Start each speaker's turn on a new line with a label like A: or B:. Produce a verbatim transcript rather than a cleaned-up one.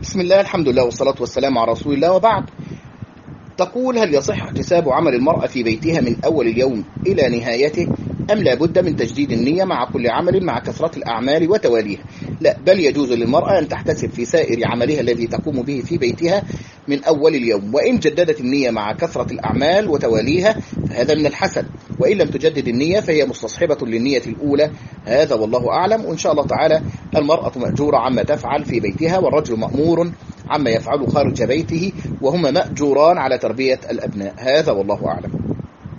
A: بسم الله، الحمد لله والصلاة والسلام على رسول الله، وبعد. تقول: هل يصح احتساب عمل المرأة في بيتها من أول اليوم إلى نهايته، أم لا بد من تجديد النية مع كل عمل مع كثرة الأعمال وتواليها؟ لا، بل يجوز للمرأة أن تحتسب في سائر عملها الذي تقوم به في بيتها من أول اليوم، وإن جددت النية مع كثرة الأعمال وتواليها فهذا من الحسن، وإن لم تجدد النية فهي مستصحبة للنية الأولى. هذا والله أعلم. وإن شاء الله تعالى المرأة مأجورة عما تفعل في بيتها، والرجل مأمور عما يفعل خارج بيته، وهما مأجوران على تربية الأبناء. هذا والله أعلم.